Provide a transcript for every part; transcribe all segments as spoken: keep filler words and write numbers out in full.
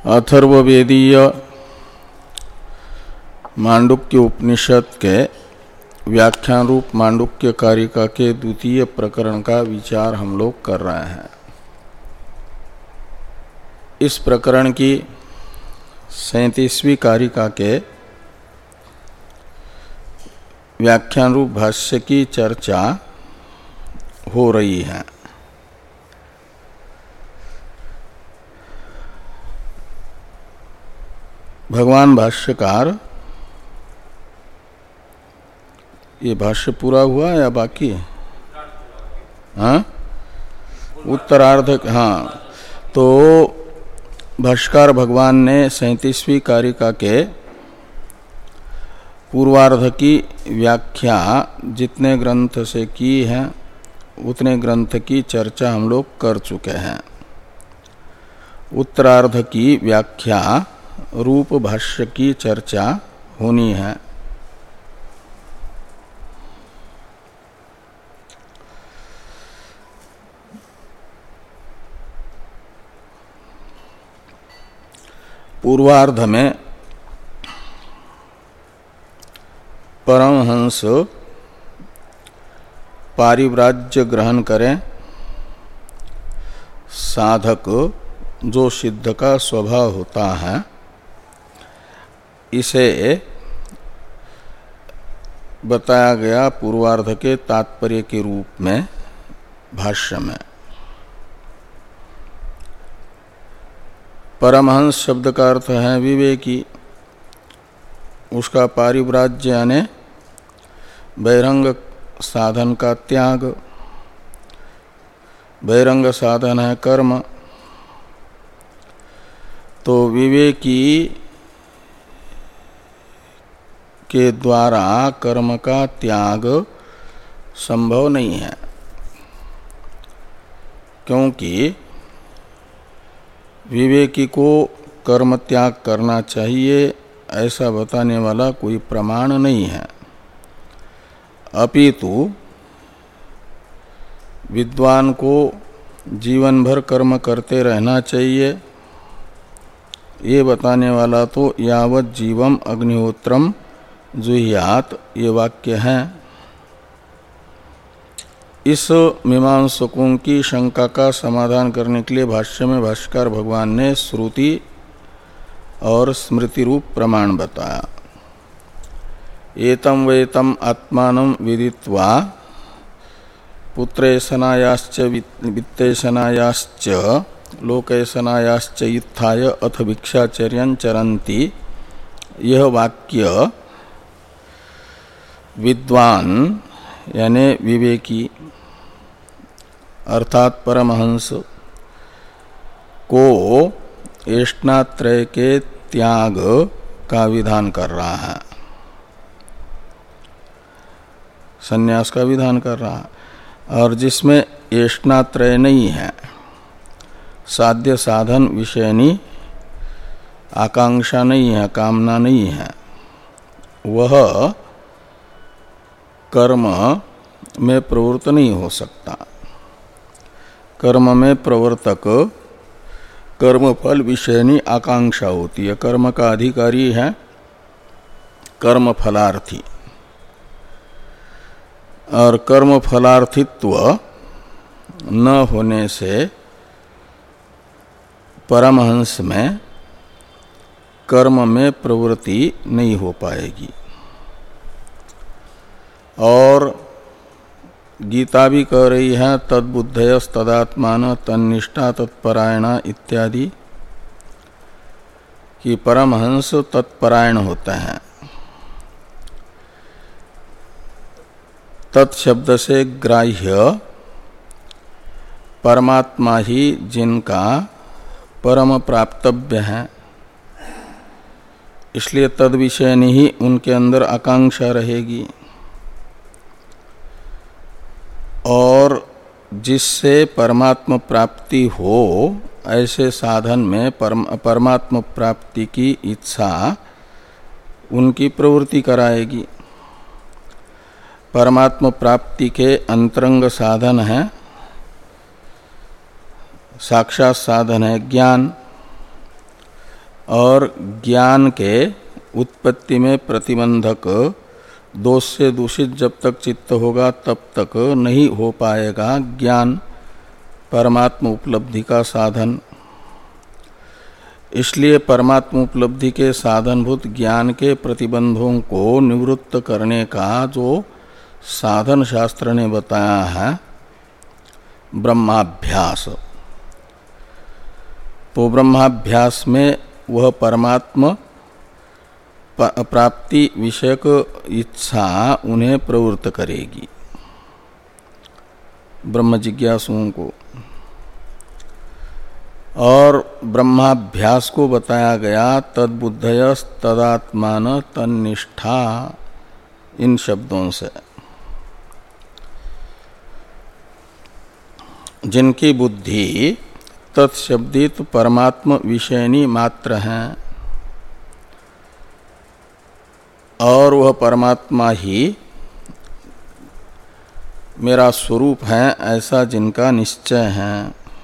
अथर्ववेदीय मांडुक्य उपनिषद के व्याख्यान रूप मांडुक्य कारिका के द्वितीय प्रकरण का विचार हम लोग कर रहे हैं। इस प्रकरण की सैंतीसवीं कारिका के व्याख्यान रूप भाष्य की चर्चा हो रही है। भगवान भाष्यकार, ये भाष्य पूरा हुआ या बाकी है? हाँ, उत्तरार्ध। हाँ, तो भाष्यकार भगवान ने सैंतीसवीं कारिका के पूर्वार्ध की व्याख्या जितने ग्रंथ से की है उतने ग्रंथ की चर्चा हम लोग कर चुके हैं। उत्तरार्ध की व्याख्या रूप भाष्य की चर्चा होनी है। पूर्वार्ध में परमहंस पारिव्राज्य ग्रहण करें, साधक जो सिद्ध का स्वभाव होता है, इसे बताया गया पूर्वार्ध के तात्पर्य के रूप में भाष्य में। परमहंस शब्द का अर्थ है विवेकी। उसका पारिव्राज्य यानी बहिरंग साधन का त्याग। बहिरंग साधन है कर्म। तो विवेकी के द्वारा कर्म का त्याग संभव नहीं है, क्योंकि विवेकी को कर्म त्याग करना चाहिए ऐसा बताने वाला कोई प्रमाण नहीं है। अपितु विद्वान को जीवन भर कर्म करते रहना चाहिए, ये बताने वाला तो यावत जीवम अग्निहोत्रम जुह्यात ये वाक्य है। इस मीमांसकों की शंका का समाधान करने के लिए भाष्य में भाष्यकार भगवान ने श्रुति और स्मृति रूप प्रमाण बताया। एतम वेतम आत्मानं विदित्वा पुत्रेशनायाश्च वित्तेशनायाश्च लोकेशनायाश्च इत्थाय अथ भिक्षाचर्यं चरन्ति, यह वाक्य विद्वान यानी विवेकी अर्थात परमहंस को एष्णात्रय के त्याग का विधान कर रहा है, संन्यास का विधान कर रहा है। और जिसमें एष्णात्रय नहीं है, साध्य साधन विषयनी आकांक्षा नहीं है, कामना नहीं है, वह कर्म में प्रवृत्त नहीं हो सकता। कर्म में प्रवर्तक कर्मफल विषयनी आकांक्षा होती है। कर्म का अधिकारी है कर्म फलार्थी, और कर्म फलार्थित्व न होने से परमहंस में कर्म में प्रवृत्ति नहीं हो पाएगी। और गीता भी कह रही है तद्बुद्धयस तदात्मान तन्निष्ठा तत्परायणा इत्यादि, कि परमहंस तत्परायण होते हैं। तत्शब्द से ग्राह्य परमात्मा ही जिनका परम प्राप्तव्य है, इसलिए तद विषय ही उनके अंदर आकांक्षा रहेगी। और जिससे परमात्म प्राप्ति हो ऐसे साधन में परम, परमात्म प्राप्ति की इच्छा उनकी प्रवृत्ति कराएगी। परमात्म प्राप्ति के अंतरंग साधन है, साक्षात साधन है ज्ञान, और ज्ञान के उत्पत्ति में प्रतिबंधक दोष से दूषित जब तक चित्त होगा तब तक नहीं हो पाएगा ज्ञान परमात्म उपलब्धि का साधन। इसलिए परमात्म उपलब्धि के साधनभूत ज्ञान के प्रतिबंधों को निवृत्त करने का जो साधन शास्त्र ने बताया है ब्रह्माभ्यास, तो ब्रह्माभ्यास में वह परमात्म प्राप्ति विषयक इच्छा उन्हें प्रवृत्त करेगी ब्रह्म जिज्ञासुओं को। और ब्रह्माभ्यास को बताया गया तद्बुद्धयस तदात्मान तन्निष्ठा इन शब्दों से, जिनकी बुद्धि तत्शब्दित परमात्म विषयनी मात्र हैं और वह परमात्मा ही मेरा स्वरूप है ऐसा जिनका निश्चय है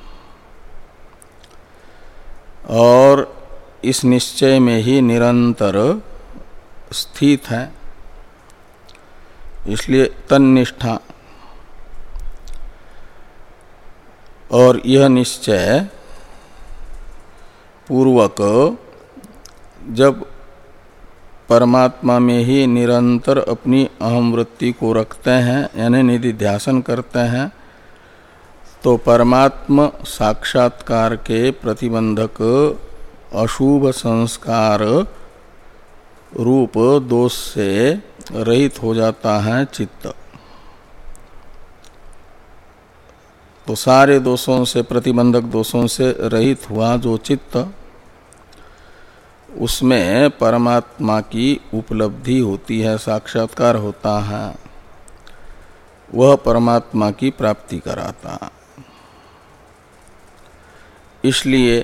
और इस निश्चय में ही निरंतर स्थित है, इसलिए तन्निष्ठा। और यह निश्चय पूर्वक जब परमात्मा में ही निरंतर अपनी अहम वृत्ति को रखते हैं यानी निधिध्यासन करते हैं, तो परमात्म साक्षात्कार के प्रतिबंधक अशुभ संस्कार रूप दोष से रहित हो जाता है चित्त। तो सारे दोषों से, प्रतिबंधक दोषों से रहित हुआ जो चित्त, उसमें परमात्मा की उपलब्धि होती है, साक्षात्कार होता है, वह परमात्मा की प्राप्ति कराता। इसलिए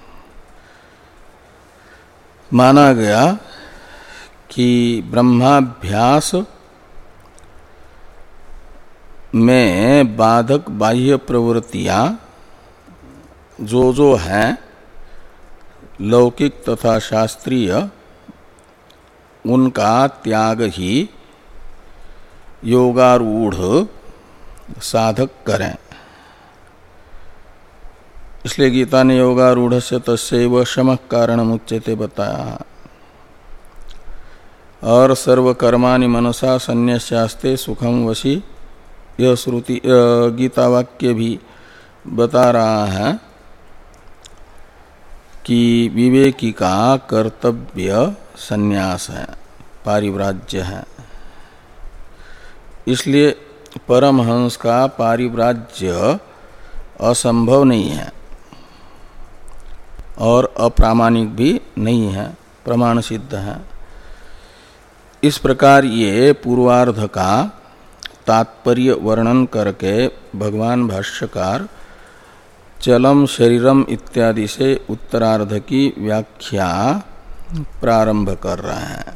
माना गया कि ब्रह्माभ्यास में बाधक बाह्य प्रवृत्तियां जो जो हैं लौकिक तथा शास्त्रीय, उनका त्याग ही योगारूढ़ साधक करें। इसलिए गीता ने योगारूढ़ से तस्यैव शमः कारणम् उच्यते बताया। और सर्वकर्माणि मनसा संन्यस्यास्ते सुखम वशी, यह श्रुति गीता वाक्य भी बता रहा है कि विवेकी का कर्तव्य संन्यास है, पारिव्राज्य है। इसलिए परमहंस का पारिव्राज्य असंभव नहीं है और अप्रामाणिक भी नहीं है, प्रमाण सिद्ध है। इस प्रकार ये पूर्वार्ध का तात्पर्य वर्णन करके भगवान भाष्यकार चलम शरीरम इत्यादि से उत्तरार्ध की व्याख्या प्रारंभ कर रहे हैं।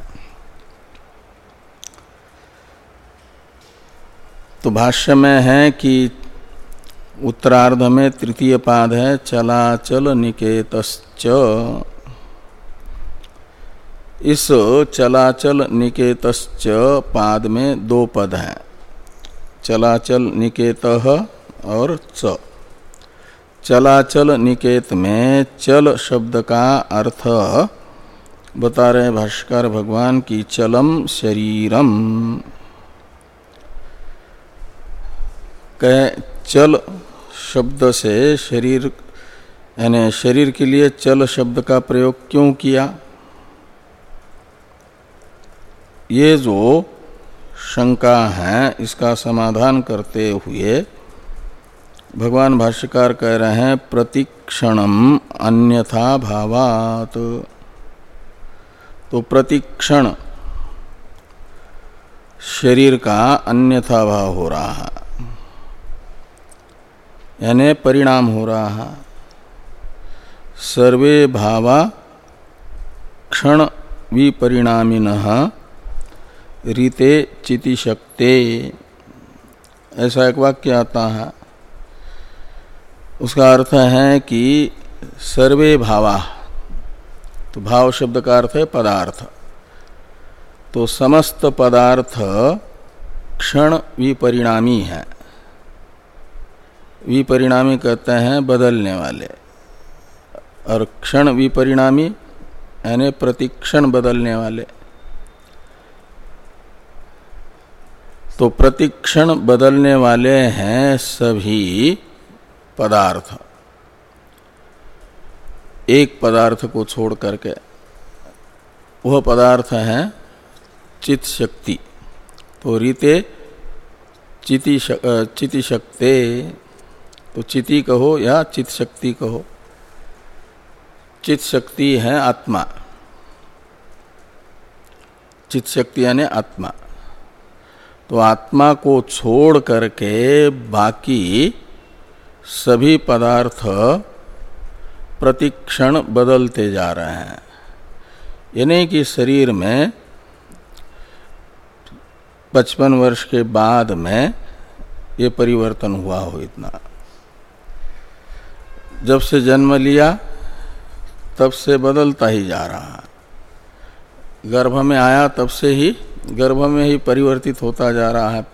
तो भाष्य में है कि उत्तरार्ध में तृतीय पाद है चलाचल निकेतश्च। इस चलाचल निकेतश्च पाद में दो पद हैं, चलाचल निकेतः और च। चलाचल निकेत में चल शब्द का अर्थ बता रहे भाष्यकार भगवान की चलम शरीरम, कहे चल शब्द से शरीर यानी शरीर के लिए चल शब्द का प्रयोग क्यों किया। ये जो शंका है इसका समाधान करते हुए भगवान भाष्यकार कह रहे हैं प्रतिक्षणम अन्यथा भावात। तो प्रतिक्षण शरीर का अन्यथा भाव हो रहा है, यानी परिणाम हो रहा है। सर्वे भावा क्षण विपरिणामिनः रीते चिति शक्ते, ऐसा एक वाक्य आता है। उसका अर्थ है कि सर्वे भावा तो भाव शब्द का अर्थ है पदार्थ। तो समस्त पदार्थ क्षण विपरिणामी है। विपरिणामी कहते हैं बदलने वाले, और क्षण विपरिणामी यानी प्रतिक्षण बदलने वाले। तो प्रतिक्षण बदलने वाले हैं सभी पदार्थ, एक पदार्थ को छोड़ करके। वह पदार्थ है चित शक्ति। तो रीते चिति चिति शक्ते, तो चिति कहो या चित शक्ति कहो। चित शक्ति है आत्मा, चित शक्ति यानी आत्मा। तो आत्मा को छोड़ करके बाकी सभी पदार्थ प्रतिक्षण बदलते जा रहे हैं। यानी कि शरीर में पचपन वर्ष के बाद में ये परिवर्तन हुआ हो इतना। जब से जन्म लिया तब से बदलता ही जा रहा है। गर्भ में आया तब से ही गर्भ में ही परिवर्तित होता जा रहा है।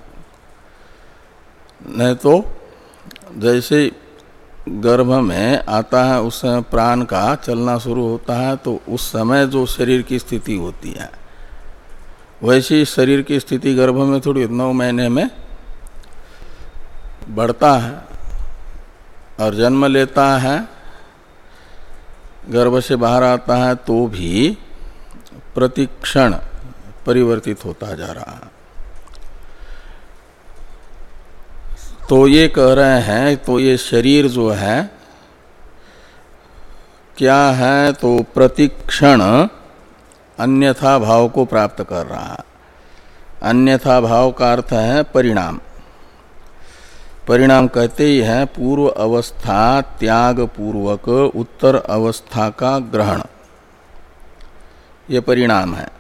नहीं तो जैसे गर्भ में आता है उस समय प्राण का चलना शुरू होता है, तो उस समय जो शरीर की स्थिति होती है वैसी शरीर की स्थिति गर्भ में थोड़ी नौ महीने में बढ़ता है। और जन्म लेता है, गर्भ से बाहर आता है तो भी प्रतिक्षण परिवर्तित होता जा रहा है। तो ये कह रहे हैं, तो ये शरीर जो है क्या है, तो प्रतिक्षण अन्यथा भाव को प्राप्त कर रहा है। अन्यथा भाव का अर्थ है परिणाम। परिणाम कहते ही है पूर्व अवस्था त्याग पूर्वक उत्तर अवस्था का ग्रहण, ये परिणाम है।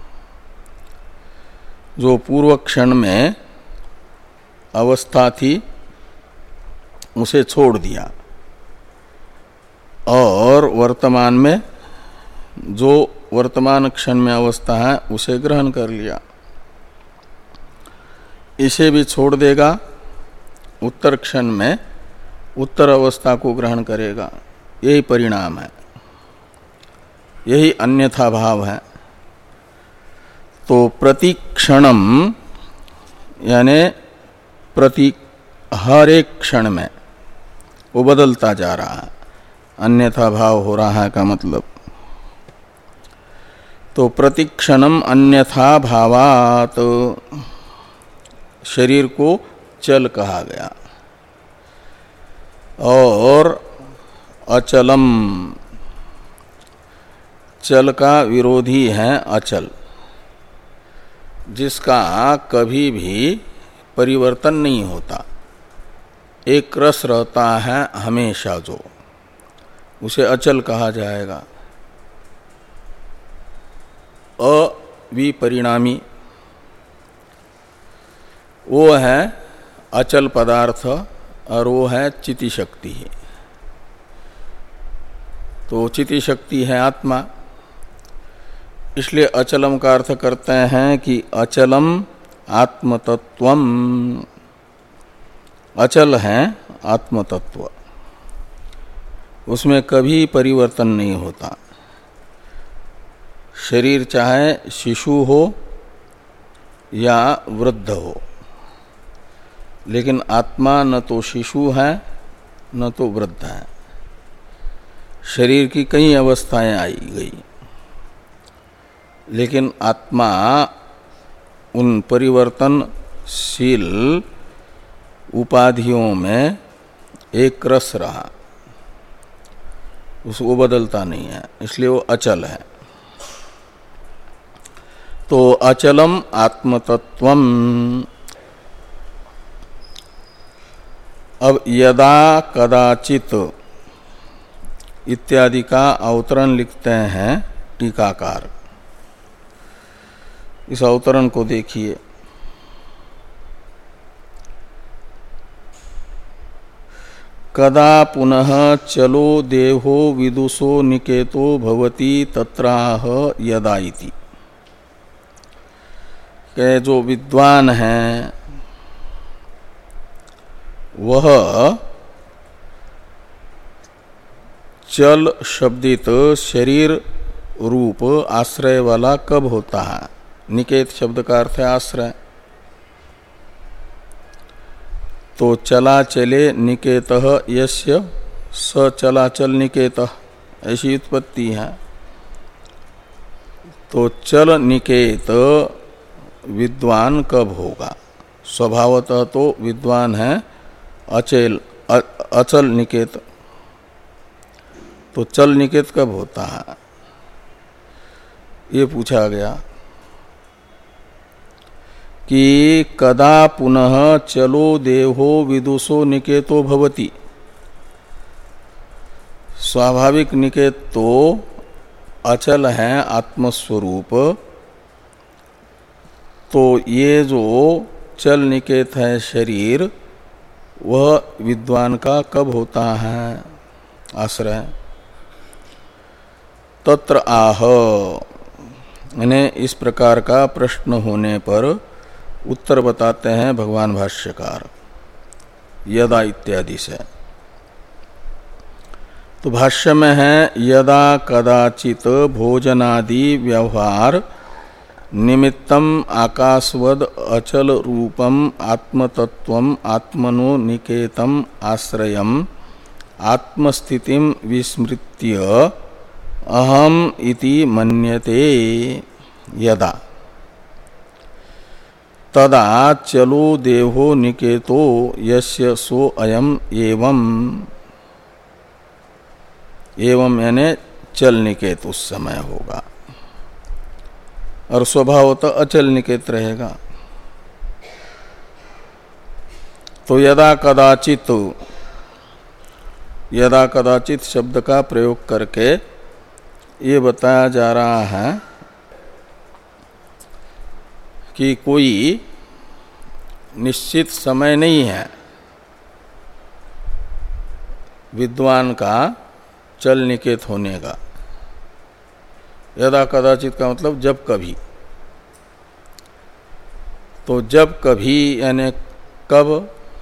जो पूर्व क्षण में अवस्था थी उसे छोड़ दिया और वर्तमान में जो वर्तमान क्षण में अवस्था है उसे ग्रहण कर लिया। इसे भी छोड़ देगा, उत्तर क्षण में उत्तर अवस्था को ग्रहण करेगा। यही परिणाम है, यही अन्यथा भाव है। तो प्रतिक्षणम यानी प्रति हर एक क्षण में वो बदलता जा रहा है, अन्यथा भाव हो रहा है का मतलब। तो प्रतिक्षणम अन्यथा भावात शरीर को चल कहा गया। और अचलम, चल का विरोधी है अचल, जिसका कभी भी परिवर्तन नहीं होता, एक रस रहता है हमेशा, जो उसे अचल कहा जाएगा। अविपरिणामी वो है अचल पदार्थ, और वो है चिति शक्ति। तो चिति शक्ति है आत्मा। इसलिए अचलम का अर्थ करते हैं कि अचलम आत्मतत्वम, अचल है आत्मतत्व, उसमें कभी परिवर्तन नहीं होता। शरीर चाहे शिशु हो या वृद्ध हो, लेकिन आत्मा न तो शिशु है न तो वृद्ध है। शरीर की कई अवस्थाएं आई गई, लेकिन आत्मा उन परिवर्तनशील उपाधियों में एक रस रहा, उसको बदलता नहीं है, इसलिए वो अचल है। तो अचलम आत्मतत्वम। अब यदा कदाचित इत्यादि का अवतरण लिखते हैं टीकाकार। इस अवतरण को देखिए। कदा पुनः चलो देहो विदुषो निकेतो भवति तत्राह यदा इति। के जो विद्वान है वह चल शब्दित शरीर रूप आश्रय वाला कब होता है? निकेत शब्द का अर्थ है आश्रय। तो चला चले निकेतः यस्य स चलाचल निकेतः, ऐसी उत्पत्ति है। तो चल निकेत विद्वान कब होगा? स्वभावतः तो विद्वान है अचल अचल निकेत। तो चल निकेत कब होता है ये पूछा गया कि कदा पुनः चलो देहो विदुषो निकेतो भवति। स्वाभाविक निकेत तो अचल है आत्मस्वरूप, तो ये जो चल निकेत है शरीर वह विद्वान का कब होता है आश्रय? तत्र आह, इन्हें इस प्रकार का प्रश्न होने पर उत्तर बताते हैं भगवान भाष्यकार यदा इत्यादि से। तो भाष्य में है यदा कदाचित भोजनादि व्यवहार निमित्तम आकाशवद अचल रूपम आत्मतत्वम आत्मनो निकेतम आश्रयम आत्मस्थितिम विस्मृत्य अहम इति मन्यते यदा तदा चलो देहो निकेतो यस्य सो अयम एवं। एवं यानी चल निकेत उस समय होगा और स्वभावतः अचल निकेत रहेगा। तो यदा कदाचित, यदा कदाचित शब्द का प्रयोग करके ये बताया जा रहा है कि कोई निश्चित समय नहीं है विद्वान का चल निकेत होने का। यदा कदाचित का मतलब जब कभी। तो जब कभी यानी कब?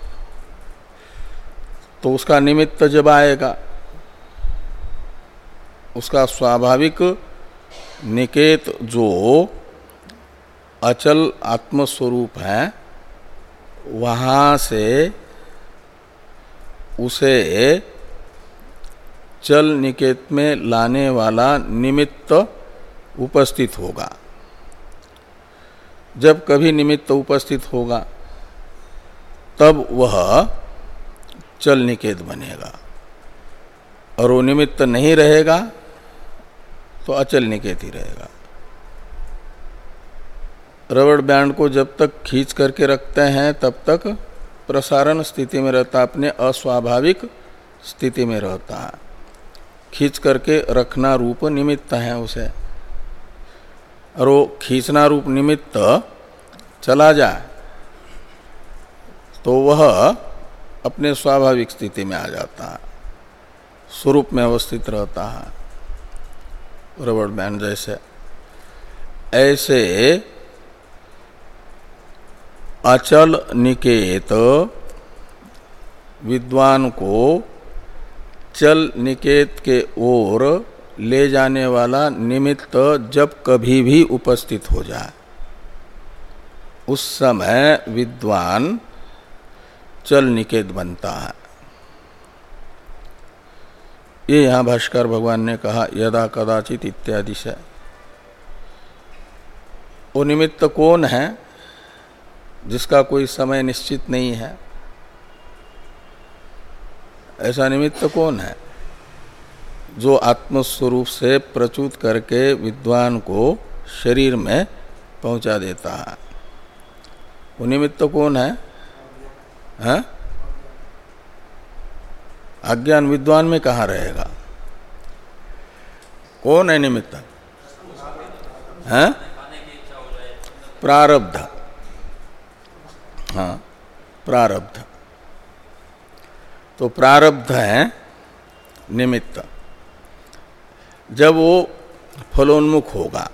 तो उसका निमित्त जब आएगा, उसका स्वाभाविक निकेत जो अचल आत्मस्वरूप है वहाँ से उसे चल निकेत में लाने वाला निमित्त उपस्थित होगा। जब कभी निमित्त उपस्थित होगा तब वह चल निकेत बनेगा, और वो निमित्त नहीं रहेगा तो अचल निकेत ही रहेगा। रबड़ बैंड को जब तक खींच करके रखते हैं तब तक प्रसारण स्थिति में रहता, अपने अस्वाभाविक स्थिति में रहता है। खींच करके रखना रूप निमित्त है उसे, और वो खींचना रूप निमित्त चला जाए तो वह अपने स्वाभाविक स्थिति में आ जाता है, स्वरूप में अवस्थित रहता है, रबड़ बैंड जैसे। ऐसे अचल निकेत विद्वान को चल निकेत के ओर ले जाने वाला निमित्त जब कभी भी उपस्थित हो जाए उस समय विद्वान चल निकेत बनता है। ये यहाँ भाष्कर भगवान ने कहा यदा कदाचित इत्यादि से। वो निमित्त कौन है जिसका कोई समय निश्चित नहीं है? ऐसा निमित्त कौन है जो आत्मस्वरूप से प्रच्युत करके विद्वान को शरीर में पहुंचा देता है? वो निमित्त कौन है? हैं? अज्ञान विद्वान में कहाँ रहेगा? कौन है निमित्त? हैं? प्रारब्ध। हाँ, प्रारब्ध। तो प्रारब्ध है निमित्त। जब वो फलोन्मुख होगा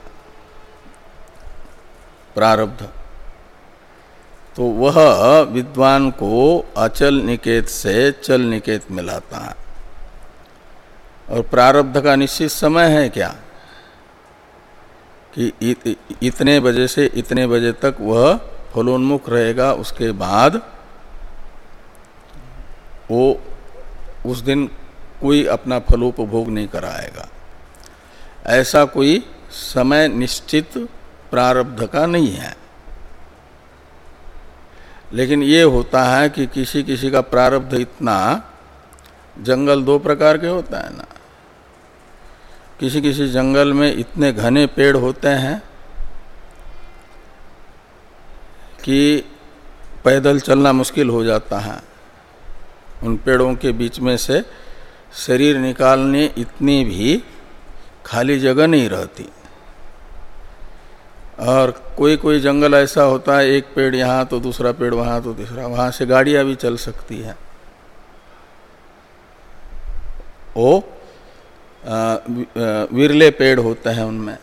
प्रारब्ध, तो वह विद्वान को अचल निकेत से चल निकेत में लाता है। और प्रारब्ध का निश्चित समय है क्या कि इत, इतने बजे से इतने बजे तक वह फलोन्मुख रहेगा, उसके बाद वो उस दिन कोई अपना फलोपभोग नहीं कराएगा। ऐसा कोई समय निश्चित प्रारब्ध का नहीं है। लेकिन ये होता है कि किसी किसी का प्रारब्ध इतना, जंगल दो प्रकार के होता है ना, किसी किसी जंगल में इतने घने पेड़ होते हैं कि पैदल चलना मुश्किल हो जाता है। उन पेड़ों के बीच में से शरीर निकालने इतनी भी खाली जगह नहीं रहती। और कोई कोई जंगल ऐसा होता है, एक पेड़ यहाँ तो दूसरा पेड़ वहाँ तो तीसरा, वहाँ से गाड़ियाँ भी चल सकती है। वो विरले पेड़ होते हैं उनमें।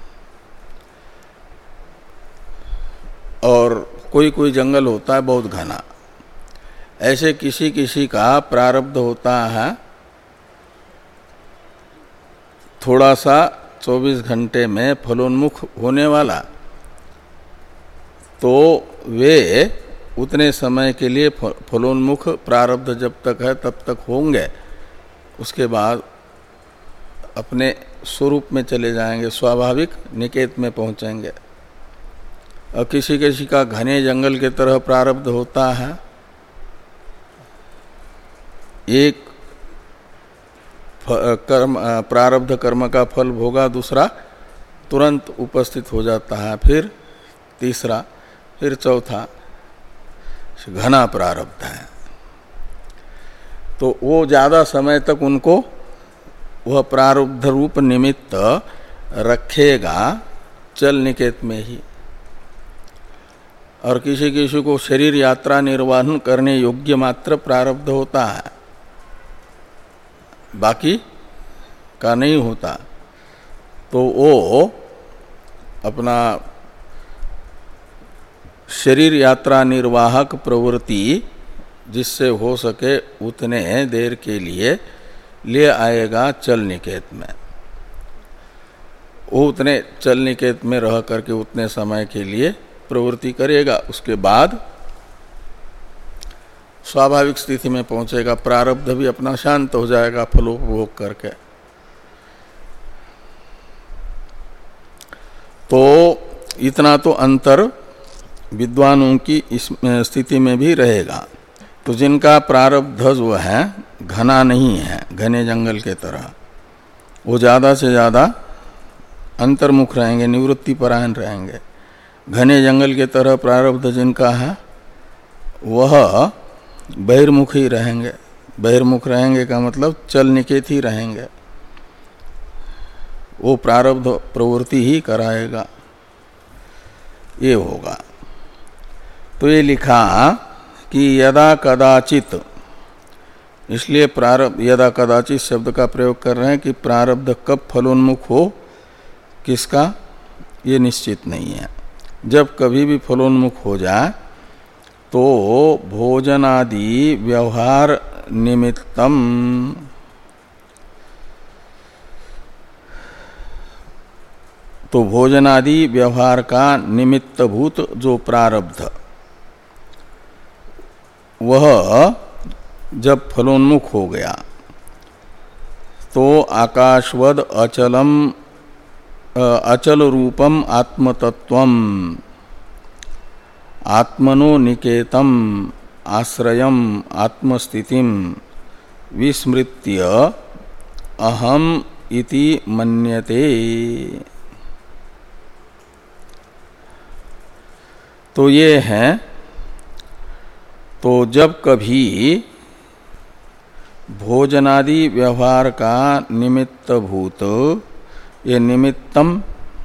और कोई कोई जंगल होता है बहुत घना। ऐसे किसी किसी का प्रारब्ध होता है थोड़ा सा चौबीस घंटे में फलोन्मुख होने वाला, तो वे उतने समय के लिए फलोन्मुख प्रारब्ध जब तक है तब तक होंगे, उसके बाद अपने स्वरूप में चले जाएंगे, स्वाभाविक निकेत में पहुंचेंगे। और किसी किसी का घने जंगल के तरह प्रारब्ध होता है, एक कर्म प्रारब्ध कर्म का फल भोगा, दूसरा तुरंत उपस्थित हो जाता है, फिर तीसरा, फिर चौथा, घना प्रारब्ध है। तो वो ज़्यादा समय तक उनको वह प्रारब्ध रूप निमित्त रखेगा चल निकेत में ही। और किसी किसी को शरीर यात्रा निर्वाहन करने योग्य मात्र प्रारब्ध होता है, बाकी का नहीं होता। तो वो अपना शरीर यात्रा निर्वाहक प्रवृत्ति जिससे हो सके उतने देर के लिए ले आएगा चल निकेत में। वो उतने चल निकेत में रह करके उतने समय के लिए प्रवृत्ति करेगा, उसके बाद स्वाभाविक स्थिति में पहुंचेगा, प्रारब्ध भी अपना शांत हो जाएगा फलोपभोग करके। तो इतना तो अंतर विद्वानों की इस स्थिति में भी रहेगा। तो जिनका प्रारब्ध जो है घना नहीं है, घने जंगल के तरह, वो ज़्यादा से ज़्यादा अंतर्मुख रहेंगे, निवृत्ति परायण रहेंगे। घने जंगल के तरह प्रारब्ध जिनका है वह बहिर्मुख ही रहेंगे। बहिर्मुख रहेंगे का मतलब चल निकेत ही रहेंगे, वो प्रारब्ध प्रवृत्ति ही कराएगा, ये होगा। तो ये लिखा कि यदा कदाचित, इसलिए प्रारब्ध यदा कदाचित शब्द का प्रयोग कर रहे हैं कि प्रारब्ध कब फलोन्मुख हो किसका ये निश्चित नहीं है। जब कभी भी फलोन्मुख हो जाए तो भोजनादि व्यवहार निमित्तम, तो भोजनादि व्यवहार का निमित्तभूत जो प्रारब्ध वह जब फलोन्मुख हो गया तो आकाशवद अचलम अचल रूपम आत्मतत्वम आत्मनो निकेतम आश्रयम आत्मस्थितिम विस्मृत्य अहम इति मन्यते। तो ये है, तो जब कभी भोजनादि व्यवहार का निमित्तभूत, ये निमित्तम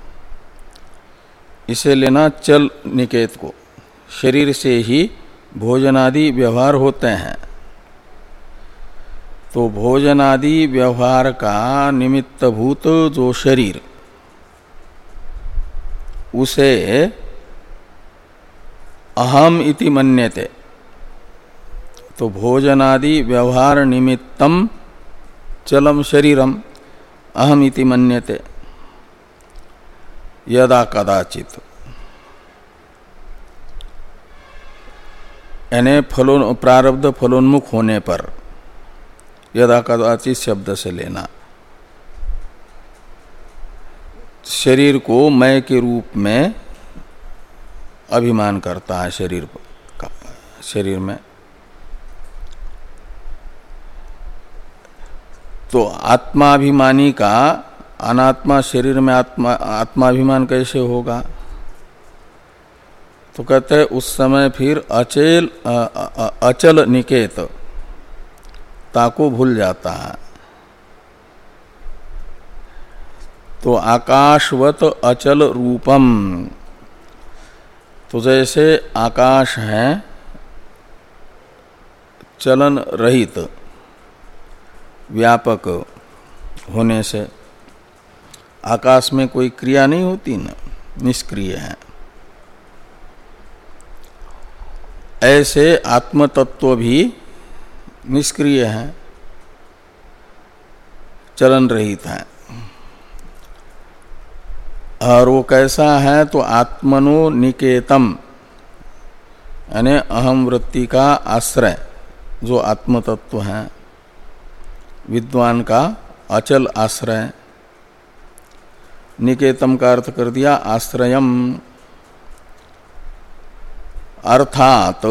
इसे लेना चल निकेत को, शरीर से ही भोजनादि व्यवहार होते हैं। तो भोजनादि व्यवहार का निमित्तभूत जो शरीर, उसे अहम इति मन्यते। तो भोजनादि व्यवहार निमित्तम चलम शरीरम अहम इति मन्यते यदा कदाचित। यानी फलों प्रारब्ध फलोन्मुख होने पर, यदा कदाचित शब्द से लेना, शरीर को मैं के रूप में अभिमान करता है शरीर का, शरीर में। तो आत्माभिमानी का अनात्मा शरीर में आत्मा आत्माभिमान कैसे होगा? तो कहते हैं उस समय फिर अचल अचल निकेत ताको भूल जाता है। तो आकाशवत अचल रूपम, तो जैसे आकाश है चलन रहित व्यापक होने से, आकाश में कोई क्रिया नहीं होती ना, निष्क्रिय है। ऐसे आत्मतत्व भी निष्क्रिय है, चलन रहित है। और वो कैसा है? तो आत्मनो निकेतम, यानी अहम वृत्ति का आश्रय जो आत्मतत्व है, विद्वान का अचल आश्रय। निकेतम का अर्थ कर दिया आश्रयम, अर्थात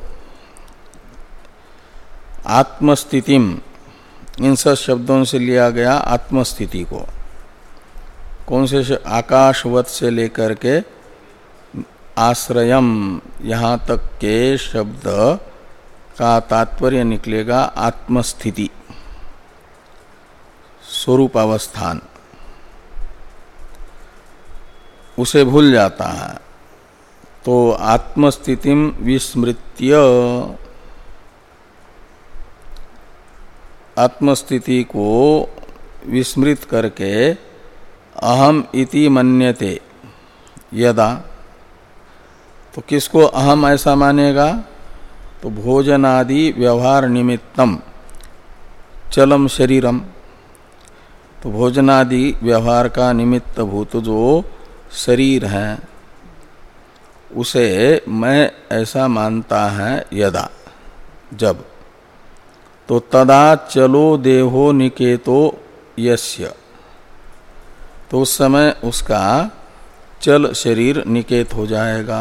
आत्मस्थितिम, इन सब शब्दों से लिया गया आत्मस्थिति को। कौन से? आकाशवत से लेकर के आश्रयम यहाँ तक के शब्द का तात्पर्य निकलेगा आत्मस्थिति, स्वरूप अवस्थान। उसे भूल जाता है। तो आत्मस्थितिम विस्मृत्य, आत्मस्थिति को विस्मृत करके अहम इति मन्यते यदा, तो किसको अहम ऐसा मानेगा? तो भोजनादि व्यवहार निमित्तम चलम शरीरम, तो भोजनादि व्यवहार का निमित्त भूत जो शरीर है उसे मैं ऐसा मानता है यदा, जब। तो तदा चलो देहो निकेतो यस्य, तो उस समय उसका चल शरीर निकेत हो जाएगा।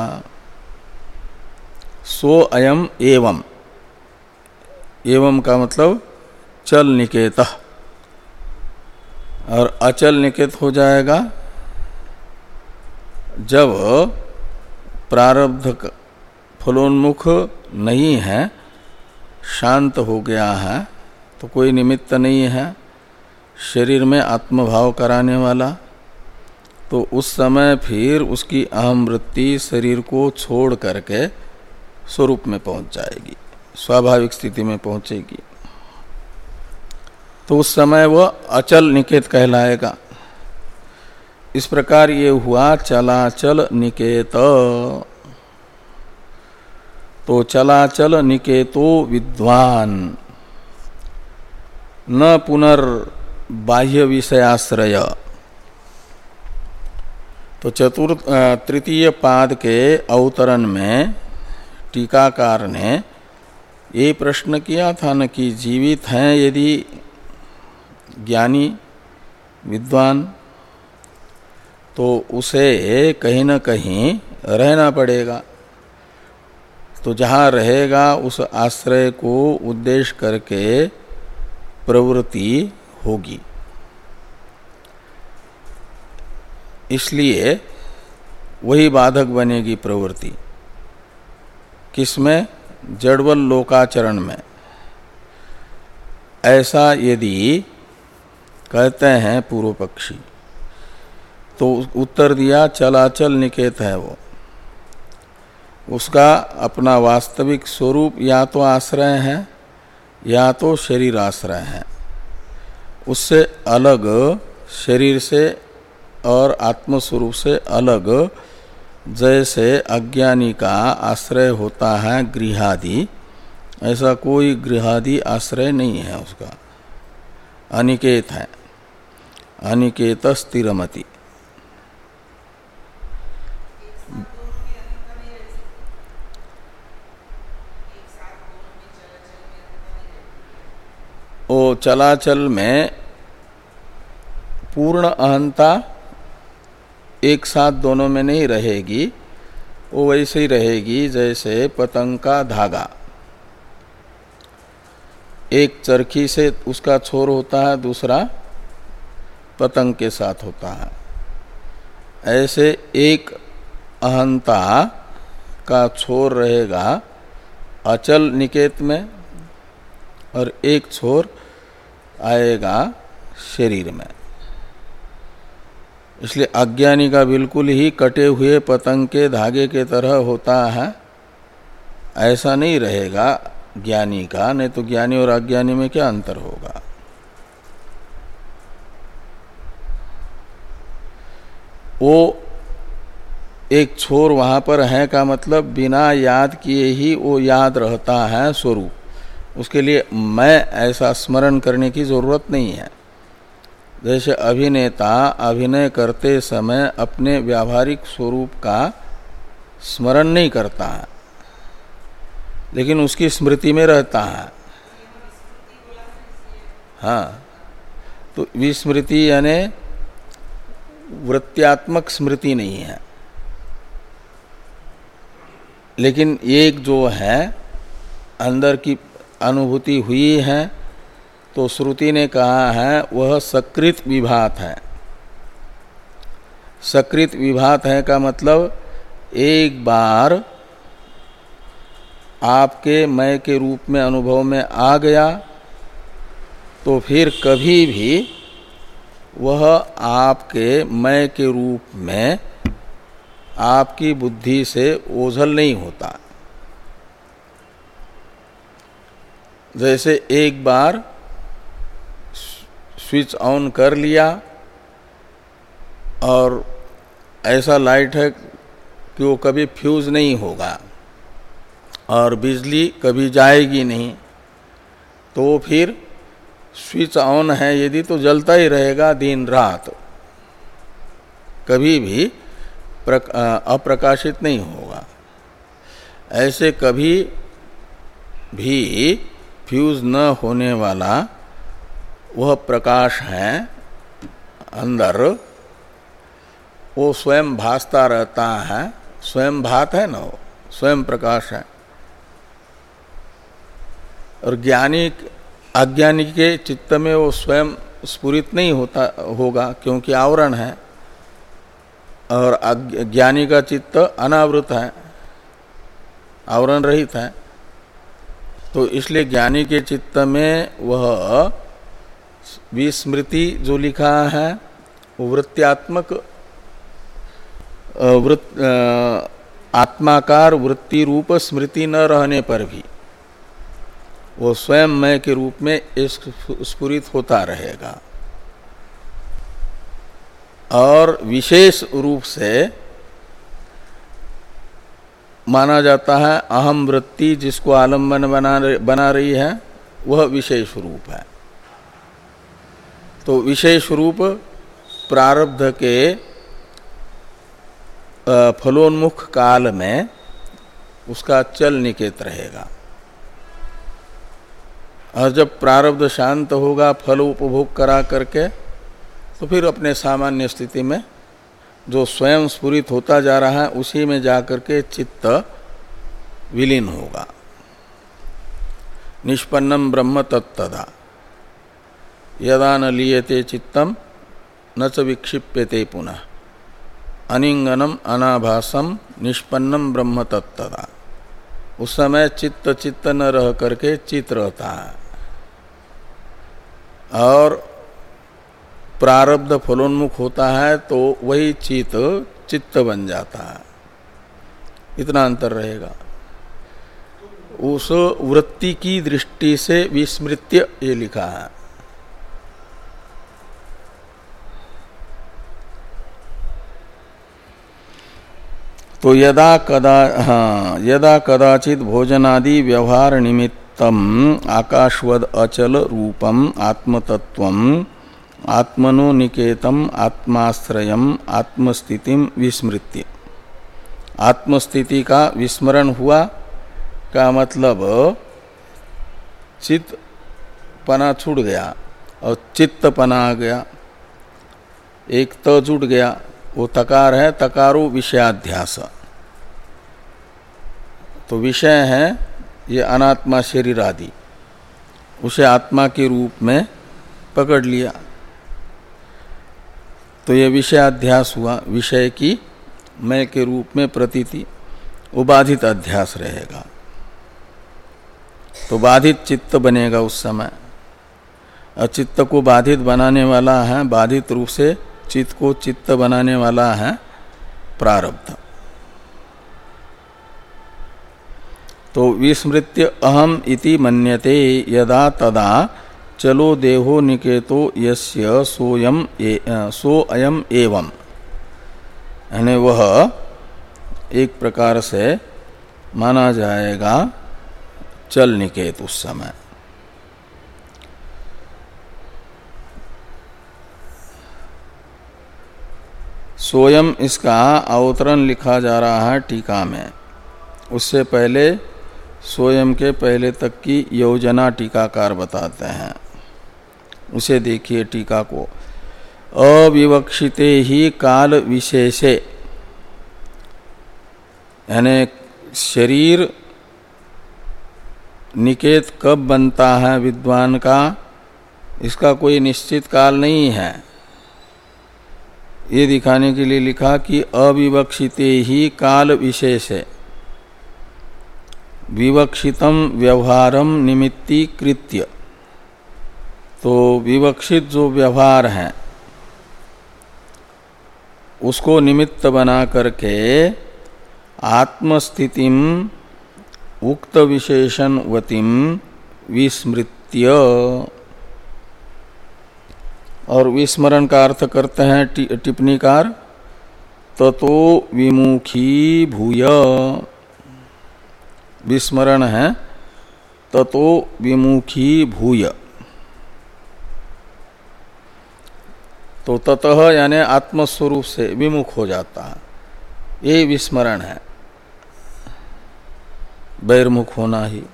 सो अयम एवं, एवं का मतलब चल निकेतः, और अचल निकेत हो जाएगा जब प्रारब्ध फलोन्मुख नहीं है, शांत हो गया है, तो कोई निमित्त नहीं है शरीर में आत्मभाव कराने वाला। तो उस समय फिर उसकी अहम वृत्ति शरीर को छोड़ करके स्वरूप में पहुंच जाएगी, स्वाभाविक स्थिति में पहुंचेगी। तो उस समय वह अचल निकेत कहलाएगा। इस प्रकार ये हुआ चलाचल निकेत। तो चलाचल निकेतो विद्वान न पुनर्बाह्य विषयाश्रय। तो चतुर्थ तृतीय पाद के अवतरण में टीकाकार ने ये प्रश्न किया था न कि जीवित हैं यदि ज्ञानी विद्वान, तो उसे कहीं न कहीं रहना पड़ेगा। तो जहाँ रहेगा उस आश्रय को उद्देश्य करके प्रवृत्ति होगी। इसलिए वही बाधक बनेगी प्रवृत्ति। किसमें? जड़वल लोकाचरण में। ऐसा यदि कहते हैं पूर्व पक्षी, तो उत्तर दिया चलाचल निकेत है वो, उसका अपना वास्तविक स्वरूप या तो आश्रय है या तो शरीर आश्रय है, उससे अलग शरीर से और आत्मस्वरूप से अलग जैसे अज्ञानी का आश्रय होता है गृहादि, ऐसा कोई गृहादि आश्रय नहीं है उसका। अनिकेत है, अनिकेत स्थिरमति। वो चलाचल में पूर्ण अहंता एक साथ दोनों में नहीं रहेगी, वो वैसे ही रहेगी जैसे पतंग का धागा। एक चरखी से उसका छोर होता है, दूसरा पतंग के साथ होता है। ऐसे एक अहंता का छोर रहेगा अचल निकेत में और एक छोर आएगा शरीर में। इसलिए अज्ञानी का बिल्कुल ही कटे हुए पतंग के धागे के तरह होता है, ऐसा नहीं रहेगा ज्ञानी का। नहीं तो ज्ञानी और अज्ञानी में क्या अंतर होगा। वो एक छोर वहां पर है का मतलब बिना याद किए ही वो याद रहता है स्वरूप। उसके लिए मैं ऐसा स्मरण करने की जरूरत नहीं है। जैसे अभिनेता अभिनय करते समय अपने व्यावहारिक स्वरूप का स्मरण नहीं करता है, लेकिन उसकी स्मृति में रहता है। हाँ, तो विस्मृति यानी वृत्त्यात्मक स्मृति नहीं है, लेकिन एक जो है अंदर की अनुभूति हुई है, तो श्रुति ने कहा है वह सकृत विभात है। सकृत विभात है का मतलब एक बार आपके मैं के रूप में अनुभव में आ गया तो फिर कभी भी वह आपके मैं के रूप में आपकी बुद्धि से ओझल नहीं होता। जैसे एक बार स्विच ऑन कर लिया और ऐसा लाइट है कि वो कभी फ्यूज नहीं होगा और बिजली कभी जाएगी नहीं, तो फिर स्विच ऑन है यदि तो जलता ही रहेगा दिन रात, कभी भी अप्रकाशित नहीं होगा। ऐसे कभी भी फ्यूज न होने वाला वह प्रकाश है अंदर, वो स्वयं भासता रहता है। स्वयं भात है ना, वो स्वयं प्रकाश है। और ज्ञानी अज्ञानी के चित्त में वो स्वयं स्फुरित नहीं होता होगा, क्योंकि आवरण है, और ज्ञानी का चित्त अनावृत है, आवरण रहित है। तो इसलिए ज्ञानी के चित्त में वह विस्मृति जो लिखा है वो वृत्त्यात्मक वृत्त आत्माकार वृत्ति रूप स्मृति न रहने पर भी वो स्वयं मैं के रूप में स्फुरित होता रहेगा। और विशेष रूप से माना जाता है अहम वृत्ति जिसको आलम्बन बना बना रही है वह विशेष रूप है। तो विशेष रूप प्रारब्ध के फलोन्मुख काल में उसका चल निकेत रहेगा, और जब प्रारब्ध शांत होगा फल उपभोग करा करके, तो फिर अपने सामान्य स्थिति में जो स्वयं स्फुरित होता जा रहा है उसी में जाकर के चित्त विलीन होगा। निष्पन्नम ब्रह्म तत्तदा यदा न लीयते चित्तम न च विक्षिप्यते पुनः अनिंगनम अनाभासम निष्पन्नम ब्रह्म तत्तदा। उस समय चित्त चित्त न रह करके चित्त रहता है, और प्रारब्ध फलोन्मुख होता है तो वही चित्त चित्त बन जाता है। इतना अंतर रहेगा। उस वृत्ति की दृष्टि दृष्टि से विस्मृत्य ये लिखा है। तो यदा कदा हाँ यदा कदाचित भोजनादि व्यवहार निमित्तम आकाशवद अचल रूपम आत्मतत्वम आत्मनो निकेतम आत्माश्रयम आत्मस्थितिम विस्मृत्य। आत्मस्थिति का विस्मरण हुआ का मतलब चित्त पना छूट गया और चित्त पना आ गया, एक त जुट गया, वो तकार है, तकारो विषयाध्यास। तो विषय है ये अनात्मा शरीर आदि, उसे आत्मा के रूप में पकड़ लिया, तो ये विषयाध्यास हुआ। विषय की मैं के रूप में प्रतीति, वो बाधित अध्यास रहेगा, तो बाधित चित्त बनेगा उस समय। और चित्त को बाधित बनाने वाला है, बाधित रूप से चित्त को चित्त बनाने वाला है प्रारब्ध। तो विस्मृत्य अहम इति मन्यते यदा तदा चलो देहो निकेतो यस्य सोयम ए, सो अयम एवं, यानी वह एक प्रकार से माना जाएगा चल निकेत उस समय। सोयम इसका अवतरण लिखा जा रहा है टीका में, उससे पहले सोयम के पहले तक की योजना टीकाकार बताते हैं, उसे देखिए टीका को। अविवक्षिते ही काल विशेषे, यानी शरीर निकेत कब बनता है विद्वान का, इसका कोई निश्चित काल नहीं है। ये दिखाने के लिए लिखा कि अविवक्षिते ही काल विशेषे विवक्षितम व्यवहारम निमित्ती कृत्य। तो विवक्षित जो व्यवहार है उसको निमित्त बना करके आत्मस्थितिम उक्त विशेषणवतिम विस्मृत्य, और विस्मरण का अर्थ करते हैं टिप्पणीकार ततो विमुखी भूय। विस्मरण है ततो विमुखी भूय, तो ततः यानी आत्मस्वरूप से विमुख हो जाता है, ये विस्मरण है, बहिर्मुख होना ही।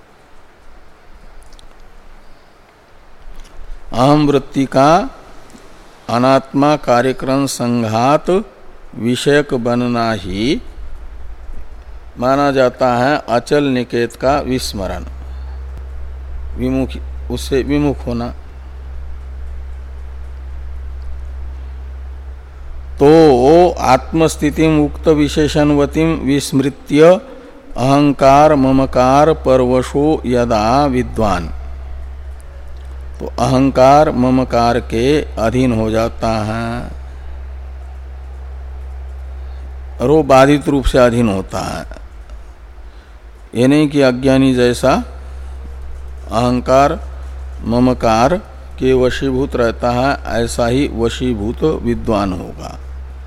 अहम वृत्ति का अनात्मा कार्यक्रम संघात विषयक बनना ही माना जाता है अचल निकेत का विस्मरण, विमुख, उससे विमुख होना। तो आत्मस्थिति उक्त विशेषणवतिम विस्मृत्य अहंकार ममकार परवशो यदा विद्वान, तो अहंकार ममकार के अधीन हो जाता है, और वो बाधित रूप से अधीन होता है। ये नहीं कि अज्ञानी जैसा अहंकार ममकार के वशीभूत रहता है, ऐसा ही वशीभूत विद्वान होगा।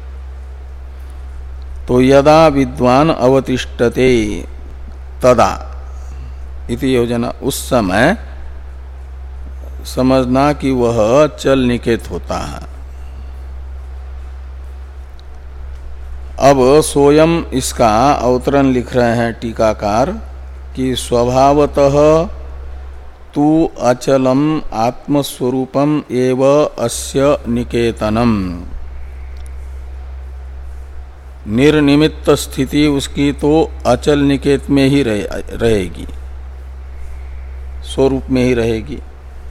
तो यदा विद्वान अवतिष्ठते तदा इति योजना, उस समय समझना कि वह चल निकेत होता है। अब सोयम इसका अवतरण लिख रहे हैं टीकाकार कि स्वभावतः तु अचलम आत्मस्वरूपम एव अस्य निकेतनम, निर्निमित्त स्थिति उसकी तो अचल निकेत में ही रहे, रहेगी, स्वरूप में ही रहेगी।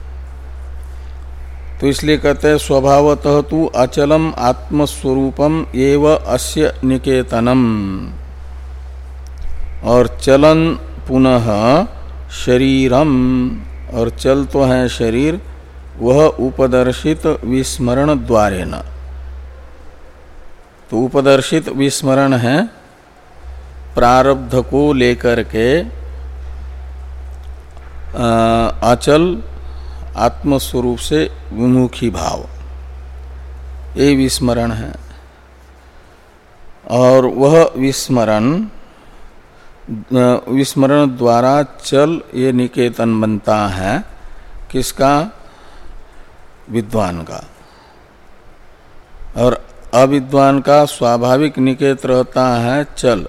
तो इसलिए कहते हैं स्वभावतः तु अचलम आत्मस्वरूपम एव अस्य निकेतनम, और चलन पुनः शरीरम, और चल तो है शरीर, वह उपदर्शित विस्मरण द्वारेण। तो उपदर्शित विस्मरण है प्रारब्ध को लेकर के अचल आत्मस्वरूप से विमुखी भाव, ये विस्मरण है। और वह विस्मरण विस्मरण द्वारा चल ये निकेतन बनता है किसका? विद्वान का। और अविद्वान का स्वाभाविक निकेत रहता है चल,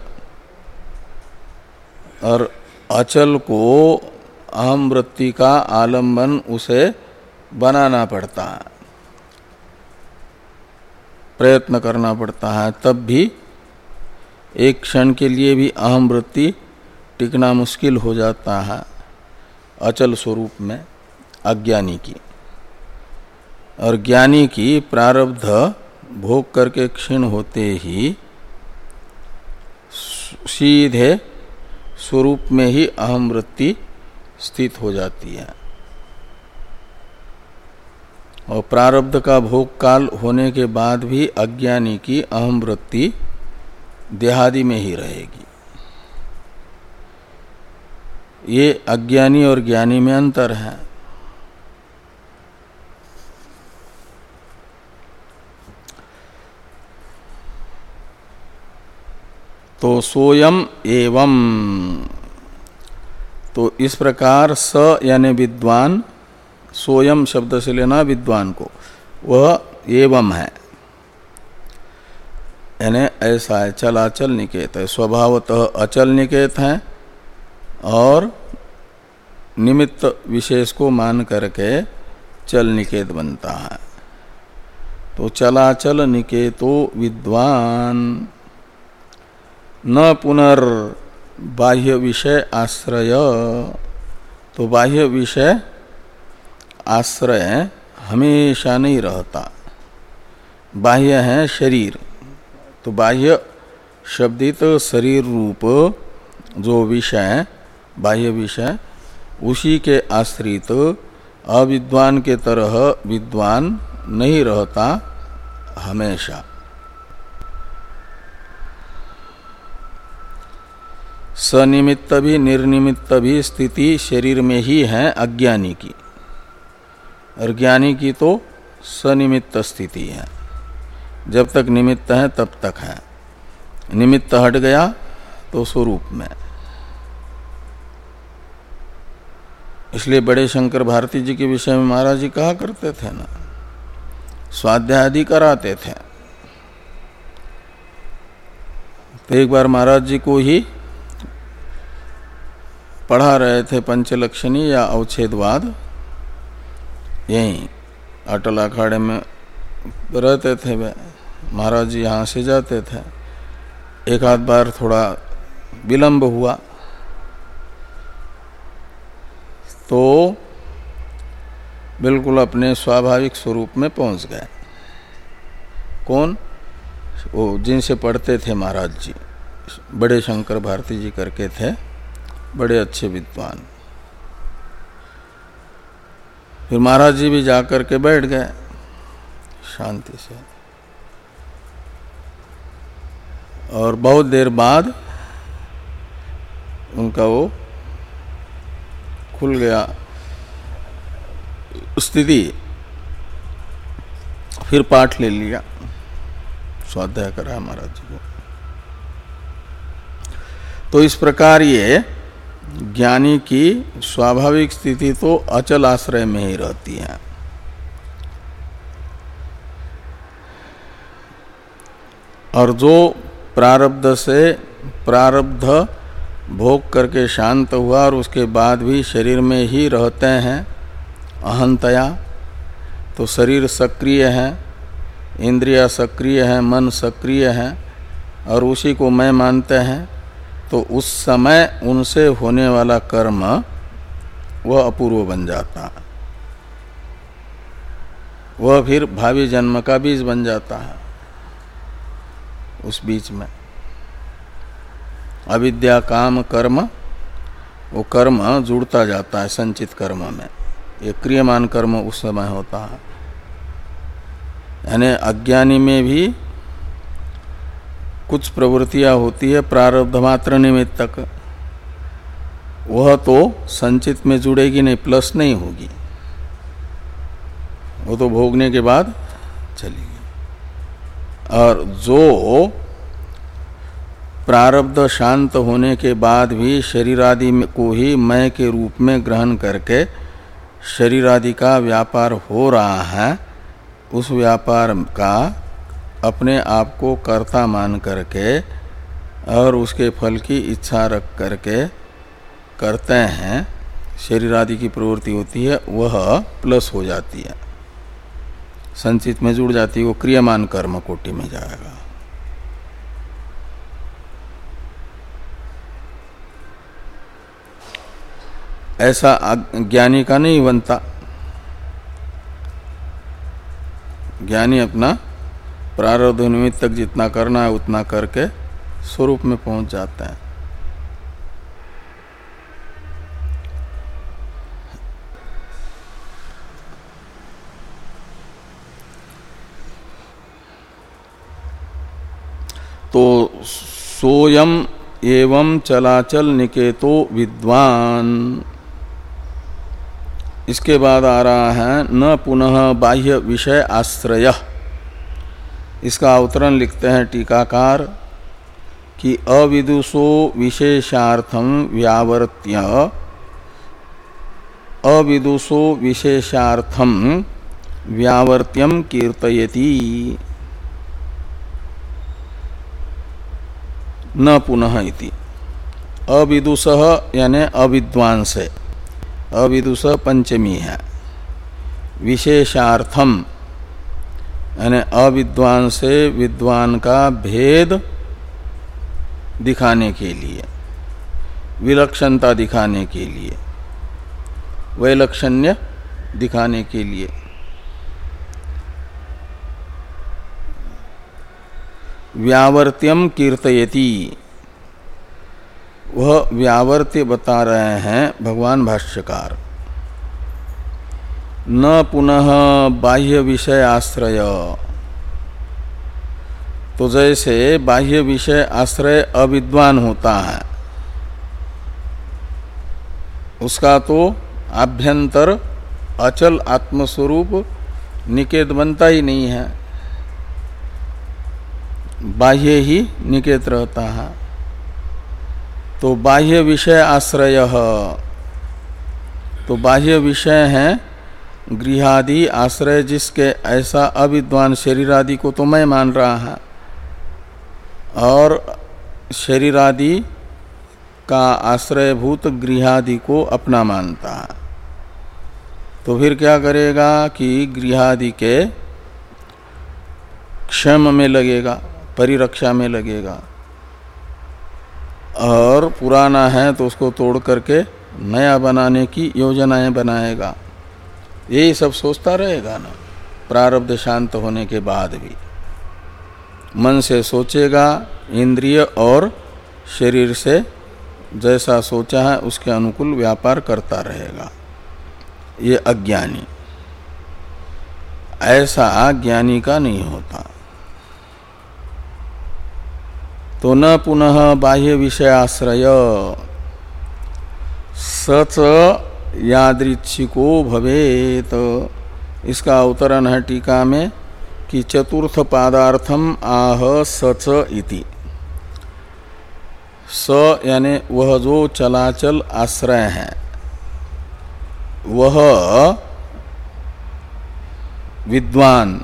और अचल को अहम वृत्ति का आलंबन उसे बनाना पड़ता है, प्रयत्न करना पड़ता है, तब भी एक क्षण के लिए भी अहम वृत्ति टिकना मुश्किल हो जाता है अचल स्वरूप में अज्ञानी की। और ज्ञानी की प्रारब्ध भोग करके क्षीण होते ही सीधे स्वरूप में ही अहम वृत्ति स्थित हो जाती है। और प्रारब्ध का भोग काल होने के बाद भी अज्ञानी की अहम वृत्ति देहादि में ही रहेगी। ये अज्ञानी और ज्ञानी में अंतर है। तो सोयम एवं, तो इस प्रकार स यानी विद्वान, सोयम शब्द से लेना विद्वान को, वह एवं है यानी ऐसा है, चलाचल निकेत है, स्वभावतः अचल निकेत है और निमित्त विशेष को मान करके चल निकेत बनता है। तो चलाचल निकेतो विद्वान न पुनर् बाह्य विषय आश्रय, तो बाह्य विषय आश्रय हमेशा नहीं रहता। बाह्य है शरीर, तो बाह्य शब्दित शरीर रूप जो विषय, बाह्य विषय, उसी के आश्रित अविद्वान के तरह विद्वान नहीं रहता हमेशा। सनिमित्त भी निर्निमित्त भी स्थिति शरीर में ही है अज्ञानी की, और ज्ञानी की तो सनिमित्त स्थिति है। जब तक निमित्त है तब तक है, निमित्त हट गया तो स्वरूप में। इसलिए बड़े शंकर भारती जी के विषय में महाराज जी कहा करते थे ना, स्वाध्याय आदि कराते थे। तो एक बार महाराज जी को ही पढ़ा रहे थे पंचलक्षणी या अवच्छेदवाद, यहीं अटल अखाड़े में रहते थे वे। महाराज जी यहाँ से जाते थे, एक आध बार थोड़ा विलंब हुआ तो बिल्कुल अपने स्वाभाविक स्वरूप में पहुंच गए। कौन? वो जिनसे पढ़ते थे महाराज जी, बड़े शंकर भारती जी करके थे, बड़े अच्छे विद्वान। फिर महाराज जी भी जाकर के बैठ गए शांति से, और बहुत देर बाद उनका वो खुल गया स्थिति, फिर पाठ ले लिया, स्वाध्याय करा महाराज जी को। तो इस प्रकार ये ज्ञानी की स्वाभाविक स्थिति तो अचल आश्रय में ही रहती है। और जो प्रारब्ध से प्रारब्ध भोग करके शांत हुआ और उसके बाद भी शरीर में ही रहते हैं अहंतया, तो शरीर सक्रिय है, इंद्रिया सक्रिय है, मन सक्रिय है, और उसी को मैं मानते हैं, तो उस समय उनसे होने वाला कर्म वह अपूर्व बन जाता, वह फिर भावी जन्म का बीज बन जाता है। उस बीच में अविद्या काम कर्म, वो कर्म जुड़ता जाता है संचित कर्म में, ये क्रियमान कर्म उस समय होता है। यानी अज्ञानी में भी कुछ प्रवृत्तियां होती है प्रारब्ध मात्र निमित्तक, वह तो संचित में जुड़ेगी नहीं, प्लस नहीं होगी, वो तो भोगने के बाद चलेगी। और जो प्रारब्ध शांत होने के बाद भी शरीर आदि को ही मैं के रूप में ग्रहण करके शरीर आदि का व्यापार हो रहा है, उस व्यापार का अपने आप को कर्ता मान करके और उसके फल की इच्छा रख करके करते हैं, शरीर आदि की प्रवृत्ति होती है, वह प्लस हो जाती है, संचित में जुड़ जाती है, वो क्रियमान कर्म कोटि में जाएगा। ऐसा ज्ञानी का नहीं बनता। ज्ञानी अपना प्रारब्ध निमित्त तक जितना करना है उतना करके स्वरूप में पहुंच जाता है। तो सोयम एवं चलाचल निकेतो विद्वान। इसके बाद आ रहा है न पुनः बाह्य विषय आश्रय। इसका अवतरण लिखते हैं टीकाकार कि अविदुषो विशेषार्थम व्यावर्त्य अविदुषो विशेषार्थम व्यावर्त्यम कीर्तयति। न पुनः इति अविदुषः यानी अविद्वान से, अविदुष पंचमी है, विशेषार्थम यानी अविद्वान से विद्वान का भेद दिखाने के लिए, विलक्षणता दिखाने के लिए, वैलक्षण्य दिखाने के लिए। व्यावर्त्यम कीर्तयति, वह व्यावर्त्य बता रहे हैं भगवान भाष्यकार। न पुनः बाह्य विषय आश्रय, तो जैसे बाह्य विषय आश्रय अविद्वान होता है, उसका तो आभ्यंतर अचल आत्मस्वरूप निकेत बनता ही नहीं है, बाह्य ही निकेत रहता है। तो बाह्य विषय आश्रय, तो बाह्य विषय हैं गृहादि आश्रय, जिसके ऐसा अविद्वान शरीर आदि को तो मैं मान रहा है और शरीर आदि का आश्रयभूत गृहादि को अपना मानता है। तो फिर क्या करेगा कि गृहादि के क्षम में लगेगा, परिरक्षा में लगेगा, और पुराना है तो उसको तोड़ करके नया बनाने की योजनाएं बनाएगा। यही सब सोचता रहेगा ना, प्रारब्ध शांत होने के बाद भी मन से सोचेगा, इंद्रिय और शरीर से जैसा सोचा है उसके अनुकूल व्यापार करता रहेगा। ये अज्ञानी, ऐसा ज्ञानी का नहीं होता। तो न पुनः बाह्य विषय आश्रय सच यादृच्छिको भवेत। इसका अवतरण है टीका में कि चतुर्थ पादार्थम आह सच इति। स यानी वह जो चलाचल आश्रय है, वह विद्वान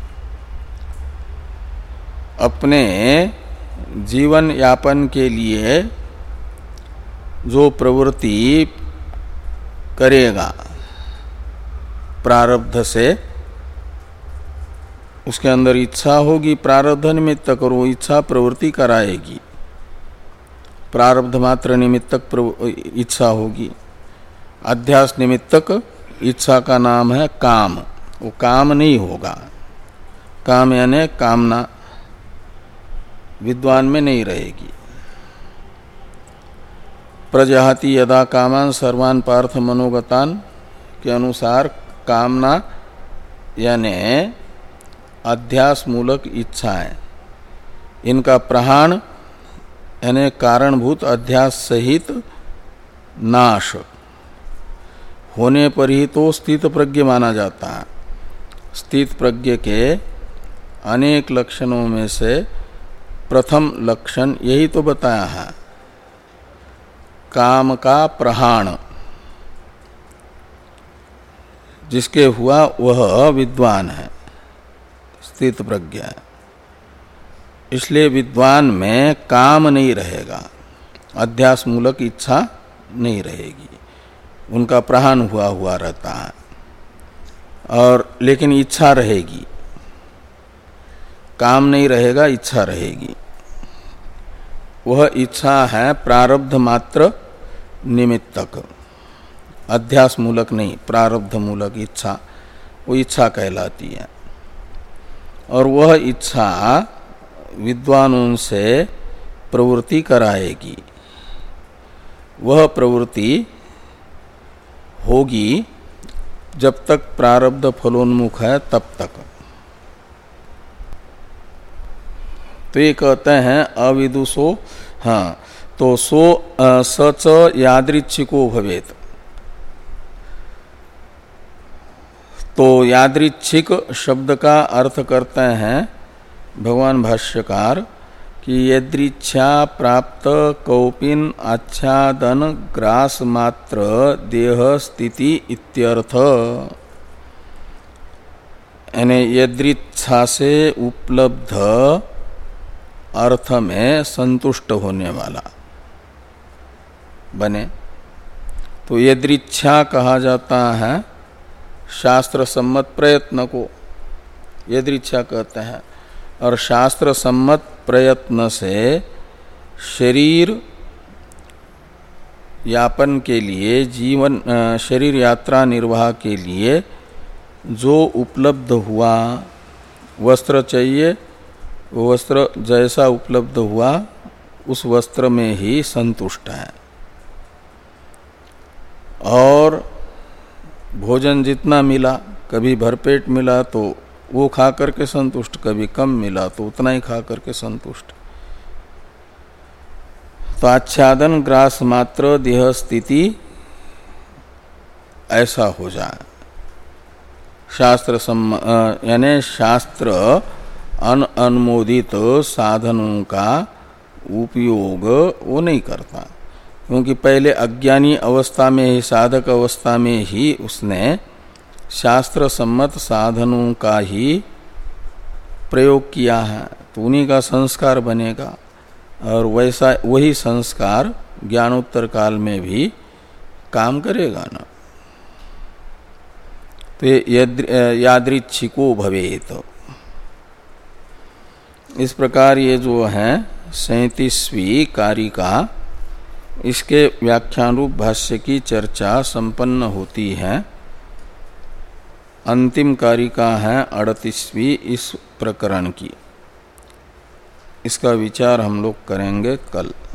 अपने जीवन यापन के लिए जो प्रवृत्ति करेगा प्रारब्ध से, उसके अंदर इच्छा होगी, प्रारब्ध निमित्त करो, इच्छा प्रवृत्ति कराएगी, प्रारब्ध मात्र निमित्तक इच्छा होगी। अध्यास निमित्तक इच्छा का नाम है काम, वो काम नहीं होगा। काम यानी कामना विद्वान में नहीं रहेगी। प्रजहाति यदा कामान सर्वान पार्थ मनोगतान के अनुसार कामना यानी अध्यास मूलक इच्छाएं, इनका प्रहाण यानी कारणभूत अध्यास सहित नाश होने पर ही तो स्थित प्रज्ञ माना जाता है। स्थित प्रज्ञ के अनेक लक्षणों में से प्रथम लक्षण यही तो बताया है, काम का प्रहाण जिसके हुआ वह विद्वान है, स्थित प्रज्ञ है। इसलिए विद्वान में काम नहीं रहेगा, अध्यास मूलक इच्छा नहीं रहेगी, उनका प्रहाण हुआ हुआ रहता है। और लेकिन इच्छा रहेगी, काम नहीं रहेगा, इच्छा रहेगी। वह इच्छा है प्रारब्ध मात्र निमित्तक, अध्यास मूलक नहीं, प्रारब्ध मूलक इच्छा, वो इच्छा कहलाती है। और वह इच्छा विद्वानों से प्रवृत्ति कराएगी। वह प्रवृत्ति होगी जब तक प्रारब्ध फलोन्मुख है तब तक। तो ये कहते हैं अविदुषो, हाँ, तो सो सच यादृच्छिको भवेत। तो यादृच्छिक शब्द का अर्थ करते हैं भगवान भाष्यकार कि यदृच्छा प्राप्त कौपिन आच्छादन ग्रास मात्र देह स्थिति इत्यर्थ। यानी यदृच्छा से उपलब्ध अर्थ में संतुष्ट होने वाला बने। तो यदृच्छा कहा जाता है शास्त्र सम्मत प्रयत्न को यदृच्छा कहते हैं। और शास्त्र सम्मत प्रयत्न से शरीर यापन के लिए, जीवन शरीर यात्रा निर्वाह के लिए जो उपलब्ध हुआ, वस्त्र चाहिए, वो वस्त्र जैसा उपलब्ध हुआ उस वस्त्र में ही संतुष्ट है। और भोजन जितना मिला, कभी भरपेट मिला तो वो खा करके संतुष्ट, कभी कम मिला तो उतना ही खा करके संतुष्ट। तो आच्छादन ग्रास मात्र देह स्थिति ऐसा हो जाए। शास्त्र यानी शास्त्र अन अनुमोदित साधनों का उपयोग वो नहीं करता, क्योंकि पहले अज्ञानी अवस्था में ही, साधक अवस्था में ही उसने शास्त्र सम्मत साधनों का ही प्रयोग किया है, तो उन्हीं का संस्कार बनेगा। और वैसा वही संस्कार ज्ञानोत्तर काल में भी काम करेगा ना। तो यादृच्छिको भवेत। इस प्रकार ये जो है सैंतीसवीं कारिका, इसके व्याख्यान रूप भाष्य की चर्चा संपन्न होती है। अंतिम कारिका है अड़तीसवीं इस प्रकरण की। इसका विचार हम लोग करेंगे कल।